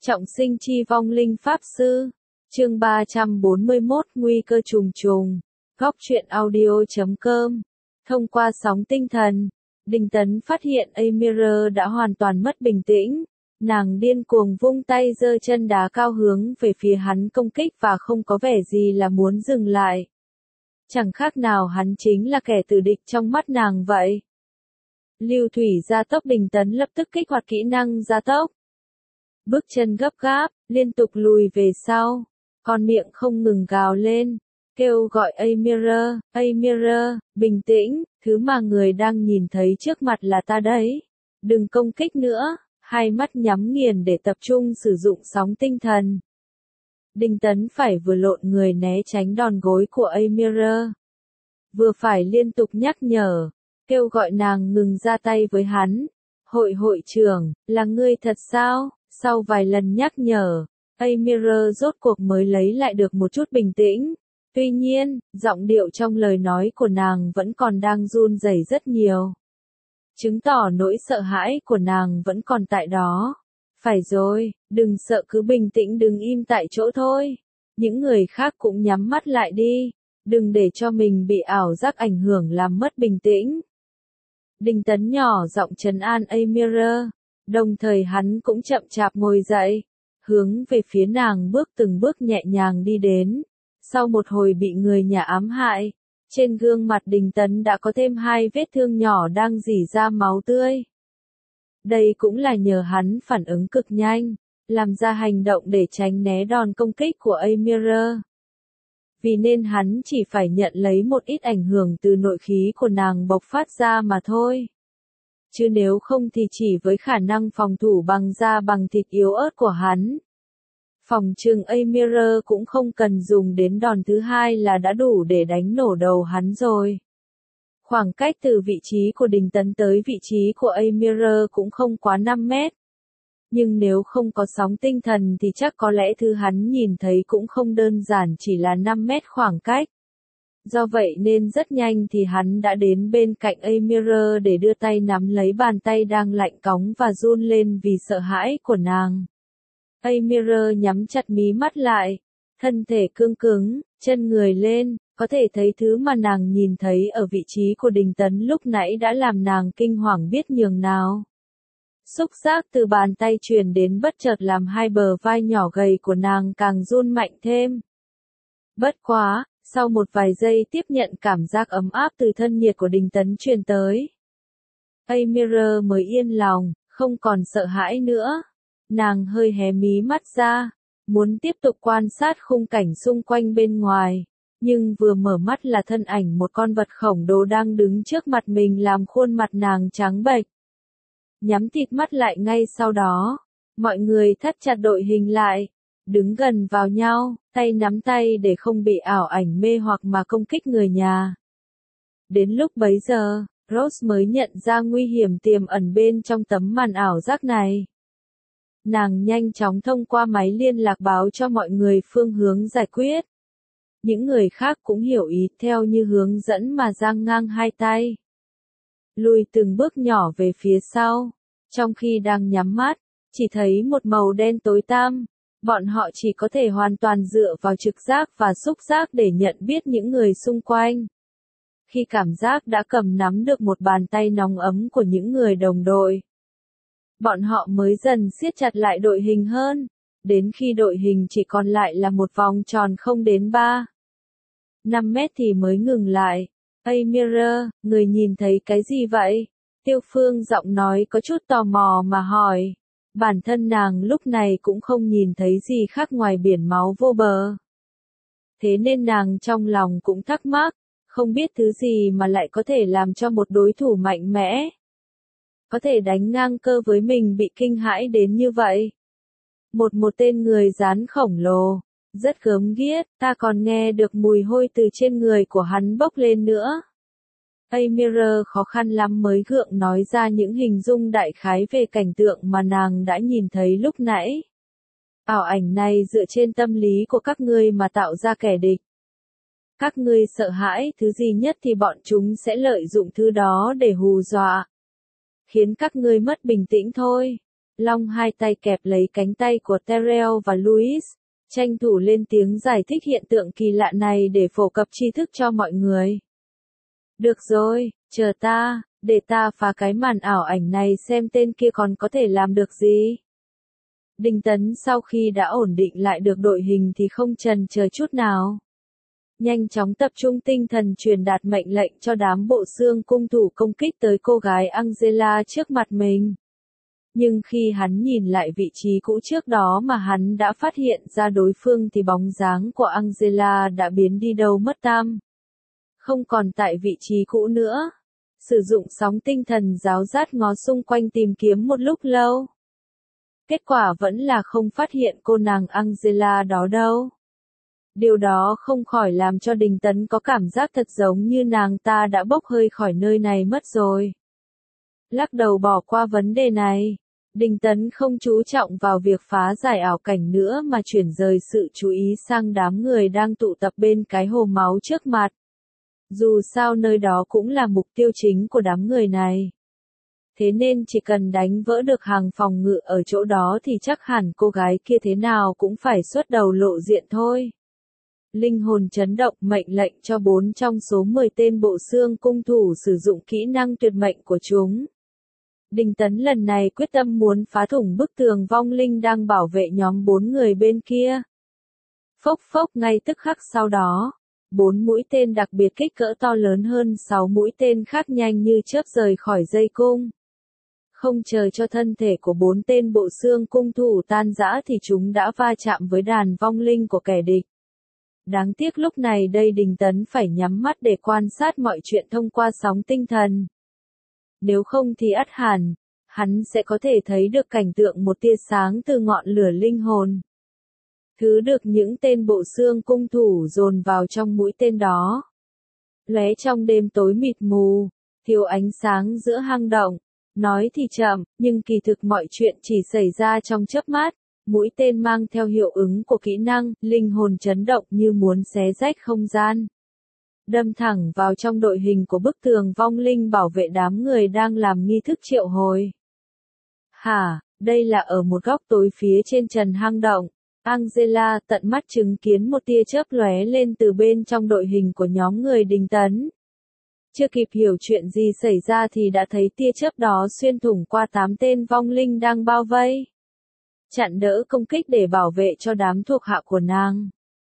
Trọng sinh chi vong linh pháp sư. Chương 341 Nguy cơ trùng trùng. Góc truyện audio.com. Thông qua sóng tinh thần, Đinh Tấn phát hiện Amira đã hoàn toàn mất bình tĩnh. Nàng điên cuồng vung tay giơ chân đá cao hướng về phía hắn công kích và không có vẻ gì là muốn dừng lại. Chẳng khác nào hắn chính là kẻ tử địch trong mắt nàng vậy. Lưu thủy gia tốc. Đinh Tấn lập tức kích hoạt kỹ năng gia tốc. Bước chân gấp gáp, liên tục lùi về sau, con miệng không ngừng gào lên, kêu gọi Amira, Amira, bình tĩnh, thứ mà người đang nhìn thấy trước mặt là ta đấy. Đừng công kích nữa, hai mắt nhắm nghiền để tập trung sử dụng sóng tinh thần. Đinh Tấn phải vừa lộn người né tránh đòn gối của Amira, vừa phải liên tục nhắc nhở, kêu gọi nàng ngừng ra tay với hắn. Hội trưởng, là ngươi thật sao? Sau vài lần nhắc nhở, Amira rốt cuộc mới lấy lại được một chút bình tĩnh. Tuy nhiên, giọng điệu trong lời nói của nàng vẫn còn đang run rẩy rất nhiều. Chứng tỏ nỗi sợ hãi của nàng vẫn còn tại đó. Phải rồi, đừng sợ, cứ bình tĩnh, đừng im tại chỗ thôi. Những người khác cũng nhắm mắt lại đi. Đừng để cho mình bị ảo giác ảnh hưởng làm mất bình tĩnh. Đinh Tấn nhỏ giọng trấn an Amira. Đồng thời hắn cũng chậm chạp ngồi dậy, hướng về phía nàng từng bước nhẹ nhàng đi đến. Sau một hồi bị người nhà ám hại, trên gương mặt Đinh Tấn đã có thêm 2 vết thương nhỏ đang rỉ ra máu tươi. Đây cũng là nhờ hắn phản ứng cực nhanh, làm ra hành động để tránh né đòn công kích của Amira. Vì nên hắn chỉ phải nhận lấy một ít ảnh hưởng từ nội khí của nàng bộc phát ra mà thôi. Chứ nếu không thì chỉ với khả năng phòng thủ bằng da bằng thịt yếu ớt của hắn, phòng trừng Amira cũng không cần dùng đến đòn thứ hai là đã đủ để đánh nổ đầu hắn rồi. Khoảng cách từ vị trí của Đinh Tấn tới vị trí của Amira cũng không quá 5 mét. Nhưng nếu không có sóng tinh thần thì chắc có lẽ thứ hắn nhìn thấy cũng không đơn giản chỉ là 5 mét khoảng cách. Do vậy nên rất nhanh thì hắn đã đến bên cạnh Amira để đưa tay nắm lấy bàn tay đang lạnh cóng và run lên vì sợ hãi của nàng. Amira nhắm chặt mí mắt lại, thân thể cương cứng, chân người lên, có thể thấy thứ mà nàng nhìn thấy ở vị trí của Đinh Tấn lúc nãy đã làm nàng kinh hoàng biết nhường nào. Xúc giác từ bàn tay truyền đến bất chợt làm hai bờ vai nhỏ gầy của nàng càng run mạnh thêm. Bất quá, sau một vài giây tiếp nhận cảm giác ấm áp từ thân nhiệt của Đinh Tấn truyền tới, Amira mới yên lòng, không còn sợ hãi nữa. Nàng hơi hé mí mắt ra, muốn tiếp tục quan sát khung cảnh xung quanh bên ngoài, nhưng vừa mở mắt là thân ảnh một con vật khổng lồ đang đứng trước mặt mình làm khuôn mặt nàng trắng bệch. Nhắm thịt mắt lại ngay sau đó, mọi người thắt chặt đội hình lại, đứng gần vào nhau, tay nắm tay để không bị ảo ảnh mê hoặc mà công kích người nhà. Đến lúc bấy giờ, Rose mới nhận ra nguy hiểm tiềm ẩn bên trong tấm màn ảo giác này. Nàng nhanh chóng thông qua máy liên lạc báo cho mọi người phương hướng giải quyết. Những người khác cũng hiểu ý theo như hướng dẫn mà giang ngang hai tay, lùi từng bước nhỏ về phía sau. Trong khi đang nhắm mắt, chỉ thấy một màu đen tối tăm. Bọn họ chỉ có thể hoàn toàn dựa vào trực giác và xúc giác để nhận biết những người xung quanh. Khi cảm giác đã cầm nắm được một bàn tay nóng ấm của những người đồng đội, bọn họ mới dần siết chặt lại đội hình hơn, đến khi đội hình chỉ còn lại là một vòng tròn không đến 5 mét thì mới ngừng lại. Amira, người nhìn thấy cái gì vậy? Tiêu Phương giọng nói có chút tò mò mà hỏi. Bản thân nàng lúc này cũng không nhìn thấy gì khác ngoài biển máu vô bờ. Thế nên nàng trong lòng cũng thắc mắc, không biết thứ gì mà lại có thể làm cho một đối thủ mạnh mẽ, có thể đánh ngang cơ với mình bị kinh hãi đến như vậy. Một tên người rắn khổng lồ, rất gớm ghiếc, ta còn nghe được mùi hôi từ trên người của hắn bốc lên nữa. Amira khó khăn lắm mới gượng nói ra những hình dung đại khái về cảnh tượng mà nàng đã nhìn thấy lúc nãy. Ảo ảnh này dựa trên tâm lý của các ngươi mà tạo ra kẻ địch. Các ngươi sợ hãi thứ gì nhất thì bọn chúng sẽ lợi dụng thứ đó để hù dọa, khiến các ngươi mất bình tĩnh thôi. Long hai tay kẹp lấy cánh tay của Terrell và Louis, tranh thủ lên tiếng giải thích hiện tượng kỳ lạ này để phổ cập tri thức cho mọi người. Được rồi, chờ ta, để ta phá cái màn ảo ảnh này xem tên kia còn có thể làm được gì. Đinh Tấn sau khi đã ổn định lại được đội hình thì không chần chờ chút nào. Nhanh chóng tập trung tinh thần truyền đạt mệnh lệnh cho đám bộ xương cung thủ công kích tới cô gái Angela trước mặt mình. Nhưng khi hắn nhìn lại vị trí cũ trước đó mà hắn đã phát hiện ra đối phương thì bóng dáng của Angela đã biến đi đâu mất tăm. Không còn tại vị trí cũ nữa. Sử dụng sóng tinh thần giáo giác ngó xung quanh tìm kiếm một lúc lâu. Kết quả vẫn là không phát hiện cô nàng Angela đó đâu. Điều đó không khỏi làm cho Đinh Tấn có cảm giác thật giống như nàng ta đã bốc hơi khỏi nơi này mất rồi. Lắc đầu bỏ qua vấn đề này, Đinh Tấn không chú trọng vào việc phá giải ảo cảnh nữa mà chuyển rời sự chú ý sang đám người đang tụ tập bên cái hồ máu trước mặt. Dù sao nơi đó cũng là mục tiêu chính của đám người này. Thế nên chỉ cần đánh vỡ được hàng phòng ngự ở chỗ đó thì chắc hẳn cô gái kia thế nào cũng phải xuất đầu lộ diện thôi. Linh hồn chấn động mệnh lệnh cho 4 trong số 10 tên bộ xương cung thủ sử dụng kỹ năng tuyệt mệnh của chúng. Đinh Tấn lần này quyết tâm muốn phá thủng bức tường vong linh đang bảo vệ nhóm 4 người bên kia. Phốc phốc ngay tức khắc sau đó, 4 mũi tên đặc biệt kích cỡ to lớn hơn 6 mũi tên khác nhanh như chớp rời khỏi dây cung. Không chờ cho thân thể của 4 tên bộ xương cung thủ tan rã thì chúng đã va chạm với đàn vong linh của kẻ địch. Đáng tiếc lúc này đây Đinh Tấn phải nhắm mắt để quan sát mọi chuyện thông qua sóng tinh thần. Nếu không thì ắt hẳn, hắn sẽ có thể thấy được cảnh tượng một tia sáng từ ngọn lửa linh hồn. Thứ được những tên bộ xương cung thủ dồn vào trong mũi tên đó. Lóe trong đêm tối mịt mù, thiếu ánh sáng giữa hang động. Nói thì chậm, nhưng kỳ thực mọi chuyện chỉ xảy ra trong chớp mắt. Mũi tên mang theo hiệu ứng của kỹ năng, linh hồn chấn động như muốn xé rách không gian. Đâm thẳng vào trong đội hình của bức tường vong linh bảo vệ đám người đang làm nghi thức triệu hồi. Hả, đây là ở một góc tối phía trên trần hang động. Angela tận mắt chứng kiến một tia chớp lóe lên từ bên trong đội hình của nhóm người Đinh Tấn. Chưa kịp hiểu chuyện gì xảy ra thì đã thấy tia chớp đó xuyên thủng qua 8 tên vong linh đang bao vây. Chặn đỡ công kích để bảo vệ cho đám thuộc hạ của nàng.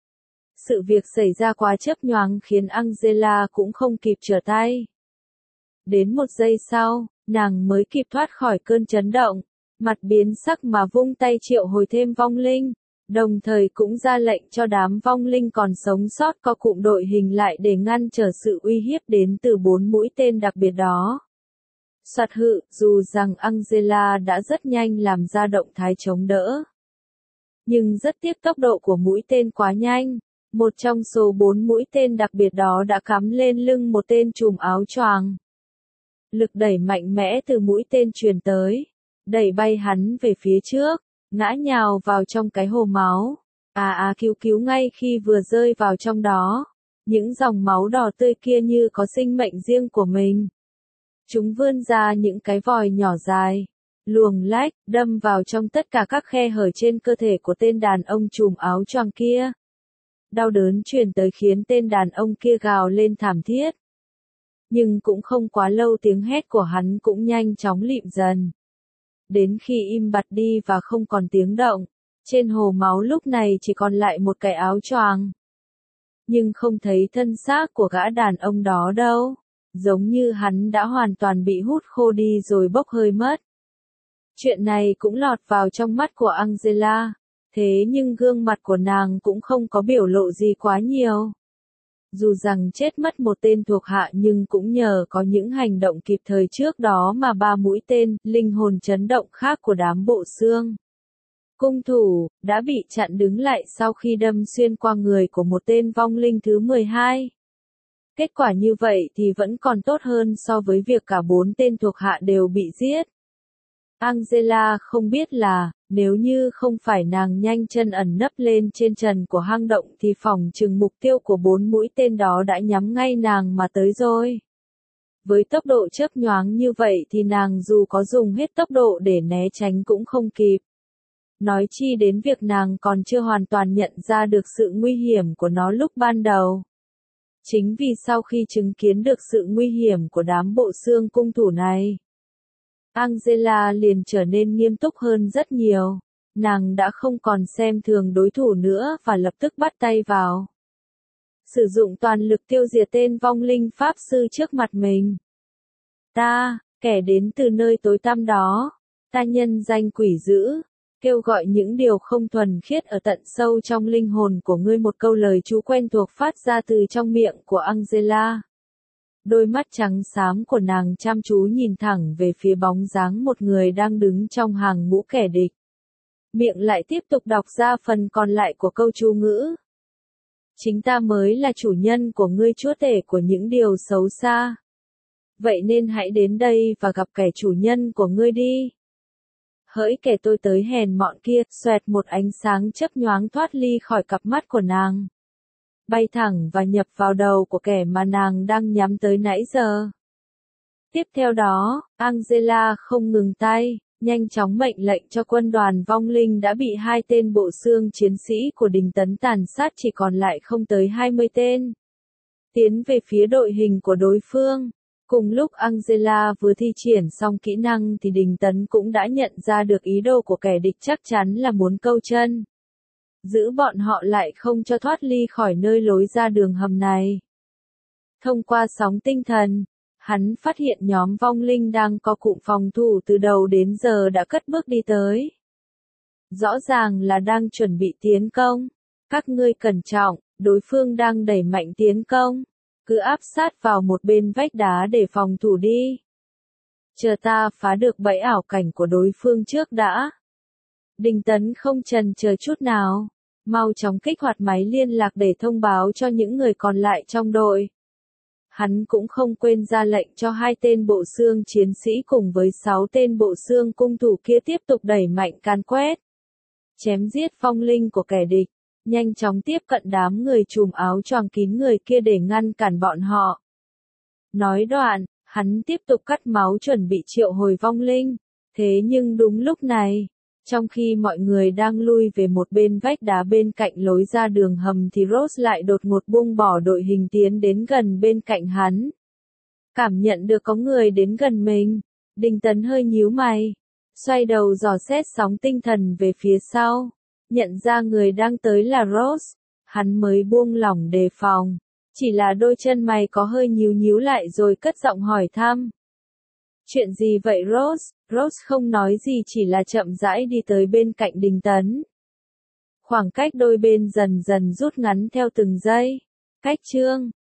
Sự việc xảy ra quá chớp nhoáng khiến Angela cũng không kịp trở tay. Đến 1 giây sau, nàng mới kịp thoát khỏi cơn chấn động, mặt biến sắc mà vung tay triệu hồi thêm vong linh, đồng thời cũng ra lệnh cho đám vong linh còn sống sót co cụm đội hình lại để ngăn trở sự uy hiếp đến từ 4 mũi tên đặc biệt đó. Soạt hự, dù rằng Angela đã rất nhanh làm ra động thái chống đỡ. Nhưng rất tiếc tốc độ của mũi tên quá nhanh, một trong số 4 mũi tên đặc biệt đó đã cắm lên lưng một tên trùm áo choàng. Lực đẩy mạnh mẽ từ mũi tên truyền tới, đẩy bay hắn về phía trước, ngã nhào vào trong cái hồ máu. Cứu ngay khi vừa rơi vào trong đó, những dòng máu đỏ tươi kia như có sinh mệnh riêng của mình. Chúng vươn ra những cái vòi nhỏ dài, luồng lách, đâm vào trong tất cả các khe hở trên cơ thể của tên đàn ông trùm áo choàng kia. Đau đớn truyền tới khiến tên đàn ông kia gào lên thảm thiết. Nhưng cũng không quá lâu tiếng hét của hắn cũng nhanh chóng lịm dần. Đến khi im bặt đi và không còn tiếng động, trên hồ máu lúc này chỉ còn lại một cái áo choàng. Nhưng không thấy thân xác của gã đàn ông đó đâu. Giống như hắn đã hoàn toàn bị hút khô đi rồi bốc hơi mất. Chuyện này cũng lọt vào trong mắt của Angela, thế nhưng gương mặt của nàng cũng không có biểu lộ gì quá nhiều. Dù rằng chết mất một tên thuộc hạ nhưng cũng nhờ có những hành động kịp thời trước đó mà 3 mũi tên, linh hồn chấn động khác của đám bộ xương cung thủ, đã bị chặn đứng lại sau khi đâm xuyên qua người của một tên vong linh thứ 12. Kết quả như vậy thì vẫn còn tốt hơn so với việc cả 4 tên thuộc hạ đều bị giết. Angela không biết là, nếu như không phải nàng nhanh chân ẩn nấp lên trên trần của hang động thì phỏng chừng mục tiêu của 4 mũi tên đó đã nhắm ngay nàng mà tới rồi. Với tốc độ chớp nhoáng như vậy thì nàng dù có dùng hết tốc độ để né tránh cũng không kịp. Nói chi đến việc nàng còn chưa hoàn toàn nhận ra được sự nguy hiểm của nó lúc ban đầu. Chính vì sau khi chứng kiến được sự nguy hiểm của đám bộ xương cung thủ này, Angela liền trở nên nghiêm túc hơn rất nhiều. Nàng đã không còn xem thường đối thủ nữa và lập tức bắt tay vào. Sử dụng toàn lực tiêu diệt tên vong linh pháp sư trước mặt mình. Ta, kẻ đến từ nơi tối tăm đó, ta nhân danh quỷ dữ, kêu gọi những điều không thuần khiết ở tận sâu trong linh hồn của ngươi. Một câu lời chú quen thuộc phát ra từ trong miệng của Angela. Đôi mắt trắng xám của nàng chăm chú nhìn thẳng về phía bóng dáng một người đang đứng trong hàng ngũ kẻ địch. Miệng lại tiếp tục đọc ra phần còn lại của câu chú ngữ. Chính ta mới là chủ nhân của ngươi, chúa tể của những điều xấu xa. Vậy nên hãy đến đây và gặp kẻ chủ nhân của ngươi đi. Hỡi kẻ tôi tới hèn mọn kia, xoẹt một ánh sáng chớp nhoáng thoát ly khỏi cặp mắt của nàng. Bay thẳng và nhập vào đầu của kẻ mà nàng đang nhắm tới nãy giờ. Tiếp theo đó, Angela không ngừng tay, nhanh chóng mệnh lệnh cho quân đoàn vong linh đã bị 2 tên bộ xương chiến sĩ của Đình Tấn tàn sát, chỉ còn lại không tới 20 tên. Tiến về phía đội hình của đối phương. Cùng lúc Angela vừa thi triển xong kỹ năng thì Đình Tấn cũng đã nhận ra được ý đồ của kẻ địch, chắc chắn là muốn câu chân. Giữ bọn họ lại không cho thoát ly khỏi nơi lối ra đường hầm này. Thông qua sóng tinh thần, hắn phát hiện nhóm vong linh đang có cụm phòng thủ từ đầu đến giờ đã cất bước đi tới. Rõ ràng là đang chuẩn bị tiến công. Các ngươi cẩn trọng, đối phương đang đẩy mạnh tiến công. Cứ áp sát vào một bên vách đá để phòng thủ đi. Chờ ta phá được bẫy ảo cảnh của đối phương trước đã. Đình Tấn không chần chờ chút nào. Mau chóng kích hoạt máy liên lạc để thông báo cho những người còn lại trong đội. Hắn cũng không quên ra lệnh cho 2 tên bộ xương chiến sĩ cùng với 6 tên bộ xương cung thủ kia tiếp tục đẩy mạnh can quét. Chém giết vong linh của kẻ địch. Nhanh chóng tiếp cận đám người trùm áo choàng kín người kia để ngăn cản bọn họ. Nói đoạn, hắn tiếp tục cắt máu chuẩn bị triệu hồi vong linh. Thế nhưng đúng lúc này, trong khi mọi người đang lui về một bên vách đá bên cạnh lối ra đường hầm thì Rose lại đột ngột buông bỏ đội hình tiến đến gần bên cạnh hắn. Cảm nhận được có người đến gần mình, Đình Tấn hơi nhíu mày, xoay đầu dò xét sóng tinh thần về phía sau. Nhận ra người đang tới là Rose, hắn mới buông lỏng đề phòng. Chỉ là đôi chân mày có hơi nhíu lại rồi cất giọng hỏi thăm. Chuyện gì vậy Rose? Rose không nói gì, chỉ là chậm rãi đi tới bên cạnh Đình Tấn. Khoảng cách đôi bên dần dần rút ngắn theo từng giây. Cách chương